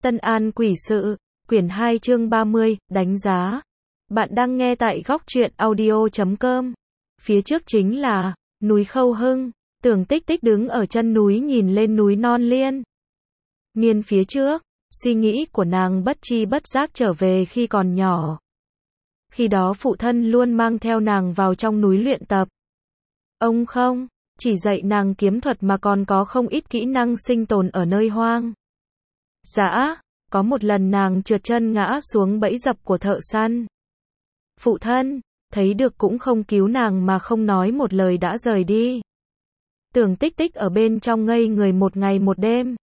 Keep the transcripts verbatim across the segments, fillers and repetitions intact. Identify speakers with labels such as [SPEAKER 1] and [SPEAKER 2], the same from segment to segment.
[SPEAKER 1] Tân An Quỷ Sự, quyển hai chương ba mươi, đánh giá. Bạn đang nghe tại góc truyện audio chấm com. Phía trước chính là núi Khâu Hưng. Tưởng Tích Tích đứng ở chân núi nhìn lên núi non liên miên phía trước. Suy nghĩ của nàng bất tri bất giác trở về khi còn nhỏ. Khi đó phụ thân luôn mang theo nàng vào trong núi luyện tập. Ông không chỉ dạy nàng kiếm thuật mà còn có không ít kỹ năng sinh tồn ở nơi hoang dã. Có một lần nàng trượt chân ngã xuống bẫy dập của thợ săn. Phụ thân thấy được cũng không cứu nàng mà không nói một lời đã rời đi. Tưởng Tích Tích ở bên trong ngây người một ngày một đêm.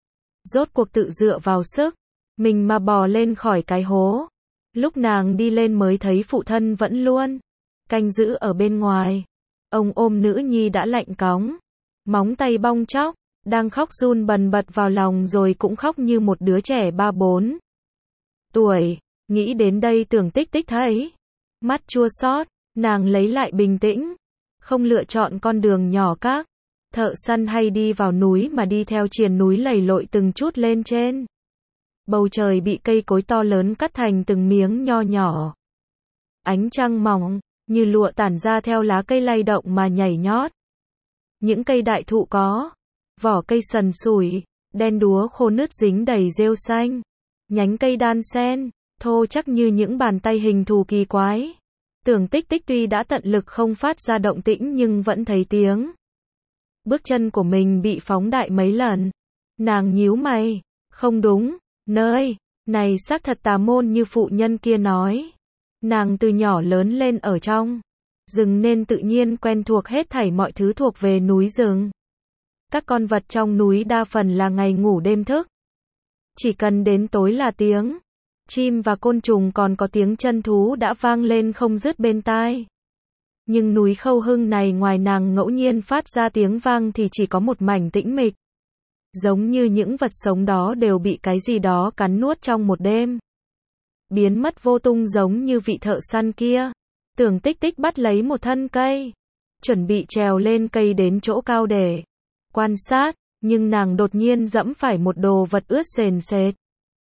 [SPEAKER 1] Rốt cuộc tự dựa vào sức mình mà bò lên khỏi cái hố. Lúc nàng đi lên mới thấy phụ thân vẫn luôn canh giữ ở bên ngoài. Ông ôm nữ nhi đã lạnh cóng, móng tay bong tróc, đang khóc run bần bật vào lòng rồi cũng khóc như một đứa trẻ ba bốn tuổi. Nghĩ đến đây Tưởng Tích Tích thấy mắt chua xót, nàng lấy lại bình tĩnh, không lựa chọn con đường nhỏ các thợ săn hay đi vào núi mà đi theo triền núi lầy lội từng chút lên trên. Bầu trời bị cây cối to lớn cắt thành từng miếng nho nhỏ. Ánh trăng mỏng như lụa tản ra theo lá cây lay động mà nhảy nhót. Những cây đại thụ có vỏ cây sần sủi, đen đúa khô nứt dính đầy rêu xanh. Nhánh cây đan xen, thô chắc như những bàn tay hình thù kỳ quái. Tưởng Tích Tích tuy đã tận lực không phát ra động tĩnh nhưng vẫn thấy tiếng bước chân của mình bị phóng đại mấy lần. Nàng nhíu mày, không đúng, nơi này xác thật tà môn như phụ nhân kia nói. Nàng từ nhỏ lớn lên ở trong rừng nên tự nhiên quen thuộc hết thảy mọi thứ thuộc về núi rừng. Các con vật trong núi đa phần là ngày ngủ đêm thức. Chỉ cần đến tối là tiếng chim và côn trùng còn có tiếng chân thú đã vang lên không dứt bên tai. Nhưng núi Khâu Hưng này ngoài nàng ngẫu nhiên phát ra tiếng vang thì chỉ có một mảnh tĩnh mịch. Giống như những vật sống đó đều bị cái gì đó cắn nuốt trong một đêm. Biến mất vô tung giống như vị thợ săn kia. Tưởng Tích Tích bắt lấy một thân cây, chuẩn bị trèo lên cây đến chỗ cao để quan sát, nhưng nàng đột nhiên dẫm phải một đồ vật ướt sền sệt.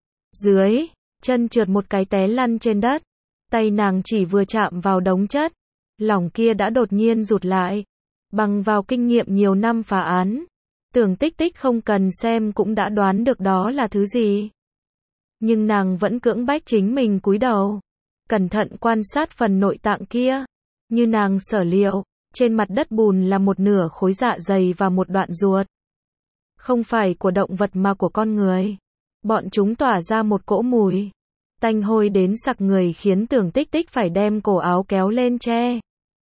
[SPEAKER 1] Dưới chân trượt một cái té lăn trên đất. Tay nàng chỉ vừa chạm vào đống chất lỏng kia đã đột nhiên rụt lại. Bằng vào kinh nghiệm nhiều năm phá án, Tưởng Tích Tích không cần xem cũng đã đoán được đó là thứ gì. Nhưng nàng vẫn cưỡng bách chính mình cúi đầu, cẩn thận quan sát phần nội tạng kia. Như nàng sở liệu, trên mặt đất bùn là một nửa khối dạ dày và một đoạn ruột. Không phải của động vật mà của con người. Bọn chúng tỏa ra một cỗ mùi tanh hôi đến sặc người khiến Tưởng Tích Tích phải đem cổ áo kéo lên che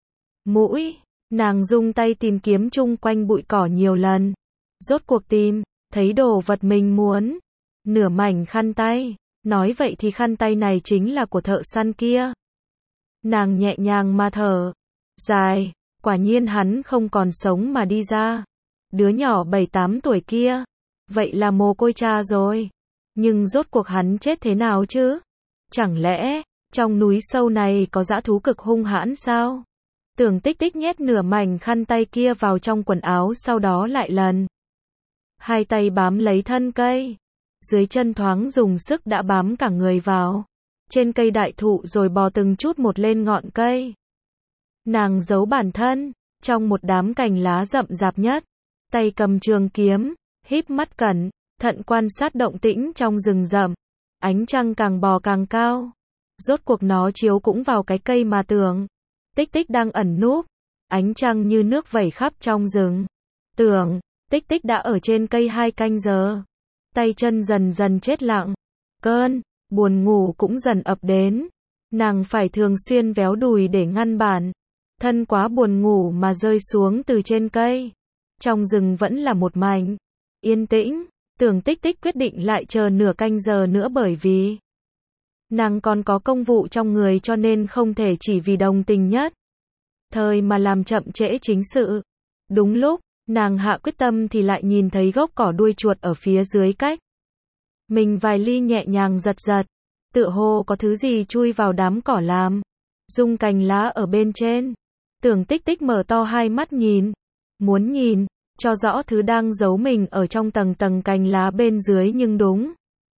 [SPEAKER 1] mũi. Nàng dùng tay tìm kiếm chung quanh bụi cỏ nhiều lần. Rốt cuộc tìm thấy đồ vật mình muốn. Nửa mảnh khăn tay. Nói vậy thì khăn tay này chính là của thợ săn kia. Nàng nhẹ nhàng mà thở dài. Quả nhiên hắn không còn sống mà đi ra. Đứa nhỏ bảy tám tuổi kia, vậy là mồ côi cha rồi. Nhưng rốt cuộc hắn chết thế nào chứ? Chẳng lẽ trong núi sâu này có dã thú cực hung hãn sao? Tưởng Tích Tích nhét nửa mảnh khăn tay kia vào trong quần áo, sau đó lại lần hai tay bám lấy thân cây. Dưới chân thoáng dùng sức đã bám cả người vào trên cây đại thụ rồi bò từng chút một lên ngọn cây. Nàng giấu bản thân trong một đám cành lá rậm rạp nhất, tay cầm trường kiếm, híp mắt cẩn thận quan sát động tĩnh trong rừng rậm. Ánh trăng càng bò càng cao. Rốt cuộc nó chiếu cũng vào cái cây mà Tưởng Tích Tích đang ẩn núp. Ánh trăng như nước vẩy khắp trong rừng. Tưởng Tích Tích đã ở trên cây hai canh giờ. Tay chân dần dần chết lặng. Cơn buồn ngủ cũng dần ập đến. Nàng phải thường xuyên véo đùi để ngăn bản thân quá buồn ngủ mà rơi xuống từ trên cây. Trong rừng vẫn là một mảnh yên tĩnh. Tưởng Tích Tích quyết định lại chờ nửa canh giờ nữa bởi vì nàng còn có công vụ trong người cho nên không thể chỉ vì đồng tình nhất thời mà làm chậm trễ chính sự. Đúng lúc nàng hạ quyết tâm thì lại nhìn thấy gốc cỏ đuôi chuột ở phía dưới cách mình vài ly, nhẹ nhàng giật giật. Tựa hồ có thứ gì chui vào đám cỏ làm rung cành lá ở bên trên. Tưởng Tích Tích mở to hai mắt nhìn, muốn nhìn cho rõ thứ đang giấu mình ở trong tầng tầng cành lá bên dưới, nhưng đúng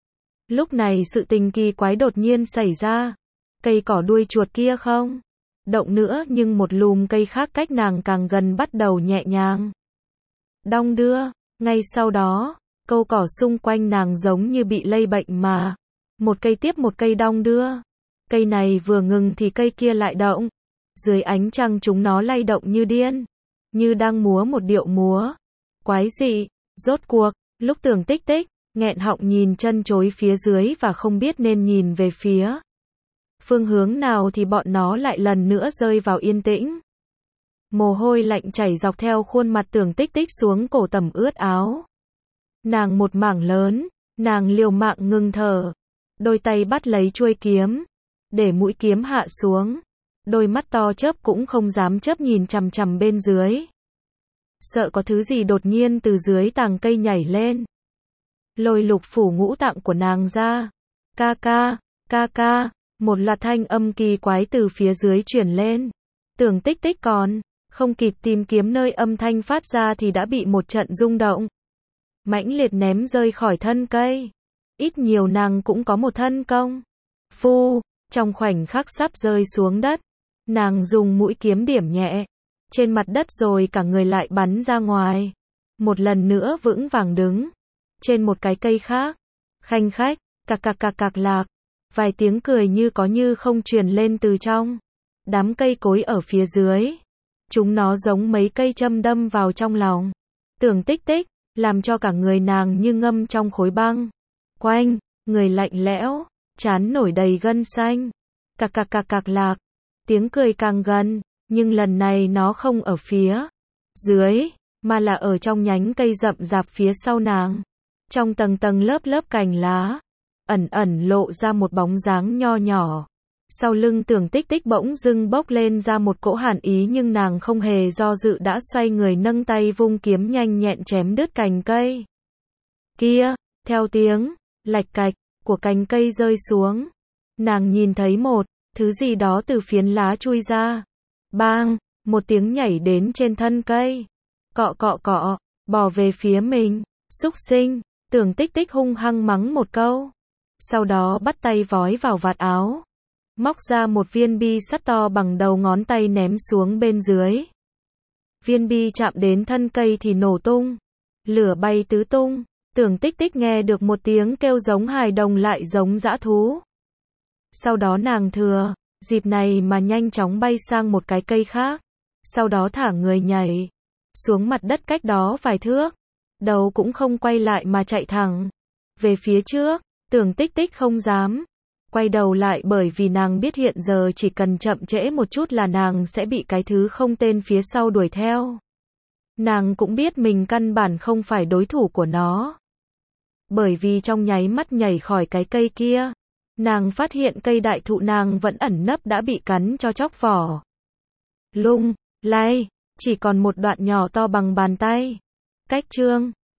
[SPEAKER 1] Lúc này sự tình kỳ quái đột nhiên xảy ra. Cây cỏ đuôi chuột kia không động nữa, nhưng một lùm cây khác cách nàng càng gần bắt đầu nhẹ nhàng đong đưa. Ngay sau đó, câu cỏ xung quanh nàng giống như bị lây bệnh mà. Một cây tiếp một cây đong đưa. Cây này vừa ngừng thì cây kia lại động. Dưới ánh trăng chúng nó lay động như điên. Như đang múa một điệu múa quái dị. Rốt cuộc, lúc Tưởng Tích Tích nghẹn họng nhìn chân chối phía dưới và không biết nên nhìn về phía phương hướng nào thì bọn nó lại lần nữa rơi vào yên tĩnh. Mồ hôi lạnh chảy dọc theo khuôn mặt Tưởng Tích Tích xuống cổ tẩm ướt áo. Nàng một mảng lớn, nàng liều mạng ngừng thở. Đôi tay bắt lấy chuôi kiếm, để mũi kiếm hạ xuống. Đôi mắt to chớp cũng không dám chớp nhìn chằm chằm bên dưới. Sợ có thứ gì đột nhiên từ dưới tàng cây nhảy lên. Lôi lục phủ ngũ tạng của nàng ra. Ca ca, ca ca, một loạt thanh âm kỳ quái từ phía dưới truyền lên. Tưởng Tích Tích còn không kịp tìm kiếm nơi âm thanh phát ra thì đã bị một trận rung động mãnh liệt ném rơi khỏi thân cây. Ít nhiều nàng cũng có một thân công phu, trong khoảnh khắc sắp rơi xuống đất, nàng dùng mũi kiếm điểm nhẹ trên mặt đất rồi cả người lại bắn ra ngoài. Một lần nữa vững vàng đứng trên một cái cây khác. Khanh khách, cạc cạc cạc cạc lạc, vài tiếng cười như có như không truyền lên từ trong đám cây cối ở phía dưới. Chúng nó giống mấy cây châm đâm vào trong lòng Tưởng Tích Tích, làm cho cả người nàng như ngâm trong khối băng. Quanh, người lạnh lẽo, trán nổi đầy gân xanh. Cạc cạc cạc cạc lạc, tiếng cười càng gần, nhưng lần này nó không ở phía dưới, mà là ở trong nhánh cây rậm rạp phía sau nàng. Trong tầng tầng lớp lớp cành lá, ẩn ẩn lộ ra một bóng dáng nho nhỏ. Sau lưng Tưởng Tích Tích bỗng dưng bốc lên ra một cỗ hàn ý, nhưng nàng không hề do dự đã xoay người nâng tay vung kiếm nhanh nhẹn chém đứt cành cây kia. Theo tiếng lạch cạch của cành cây rơi xuống, nàng nhìn thấy một thứ gì đó từ phiến lá chui ra. Bang, một tiếng nhảy đến trên thân cây. Cọ cọ cọ, bò về phía mình. Xúc sinh, Tưởng Tích Tích hung hăng mắng một câu. Sau đó bắt tay vói vào vạt áo, móc ra một viên bi sắt to bằng đầu ngón tay ném xuống bên dưới. Viên bi chạm đến thân cây thì nổ tung, lửa bay tứ tung. Tưởng Tích Tích nghe được một tiếng kêu giống hài đồng lại giống dã thú. Sau đó nàng thừa dịp này mà nhanh chóng bay sang một cái cây khác. Sau đó thả người nhảy xuống mặt đất cách đó vài thước. Đầu cũng không quay lại mà chạy thẳng về phía trước. Tưởng Tích Tích không dám quay đầu lại, bởi vì nàng biết hiện giờ chỉ cần chậm trễ một chút là nàng sẽ bị cái thứ không tên phía sau đuổi theo. Nàng cũng biết mình căn bản không phải đối thủ của nó. Bởi vì trong nháy mắt nhảy khỏi cái cây kia, nàng phát hiện cây đại thụ nàng vẫn ẩn nấp đã bị cắn cho chóc vỏ. Lung lay, chỉ còn một đoạn nhỏ to bằng bàn tay. Cách chương